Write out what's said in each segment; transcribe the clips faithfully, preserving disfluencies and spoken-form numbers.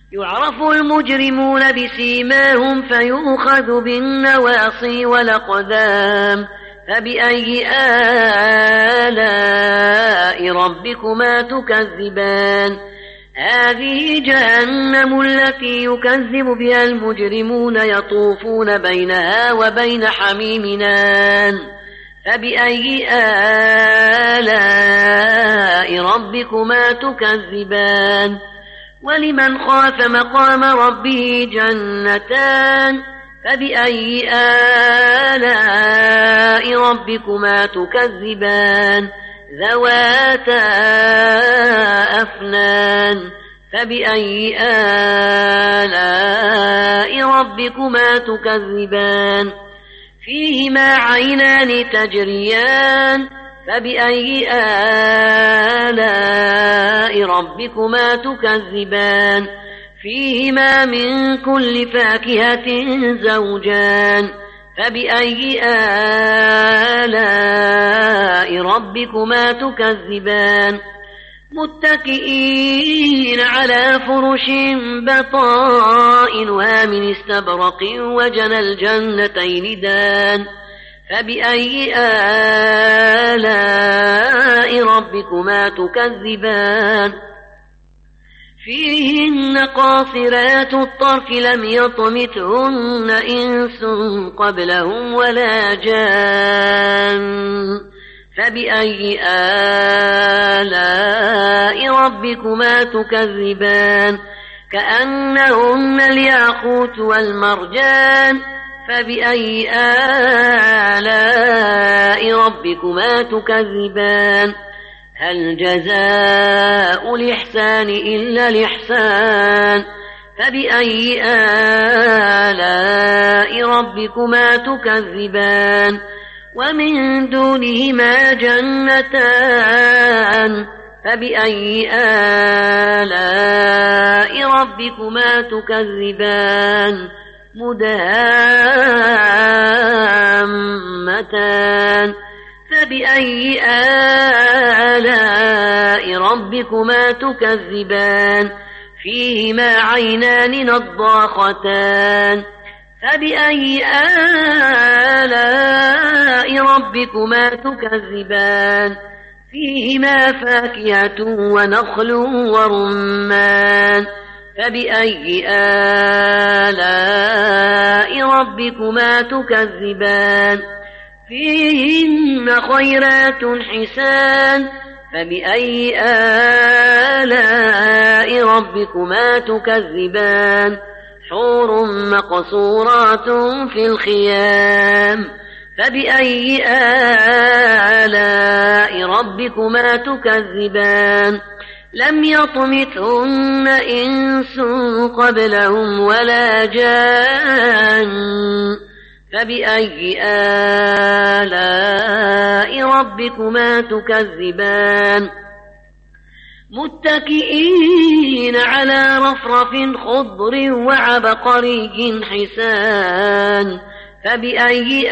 يعرف المجرمون بسيماهم فيؤخذ بالنواصي والأقدام فبأي آلاء ربكما تكذبان هذه جهنم التي يكذب بها المجرمون يطوفون بينها وبين حميم آن فبأي آلاء ربكما تكذبان ولمن خاف مقام ربه جنتان فبأي آلاء ربكما تكذبان ذواتا أفنان فبأي آلاء ربكما تكذبان فيهما عينان تجريان فبأي آلاء ربكما تكذبان فيهما من كل فاكهة زوجان فبأي آلاء ربكما تكذبان متكئين على فرش بطائنها من استبرق وجنى الجنتين دان فبأي آلاء ربكما تكذبان فيهن قاصرات الطرف لم يطمثهن إنس قبلهم ولا جان فبأي آلاء ربكما تكذبان كأنهن الياقوت والمرجان فبأي آلاء ربكما تكذبان هل جزاء الإحسان إلا الإحسان فبأي آلاء ربكما تكذبان ومن دونهما جنتان فبأي آلاء ربكما تكذبان مدهامتان فبأي آلاء ربكما تكذبان فيهما عينان نضاختان فبأي آلاء ربكما تكذبان فيهما فاكهة ونخل ورمان فبأي آلاء ربكما تكذبان فيهن خيرات حسان فبأي آلاء ربكما تكذبان حور مقصورات في الخيام فبأي آلاء ربكما تكذبان لم يطمثهن إنس قبلهم ولا جان فبأي آلاء ربكما تكذبان متكئين على رفرف خضر وعبقري حسان فبأي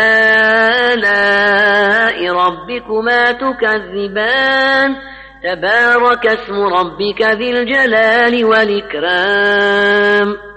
آلاء ربكما تكذبان تبارك اسم ربك ذي الجلال والإكرام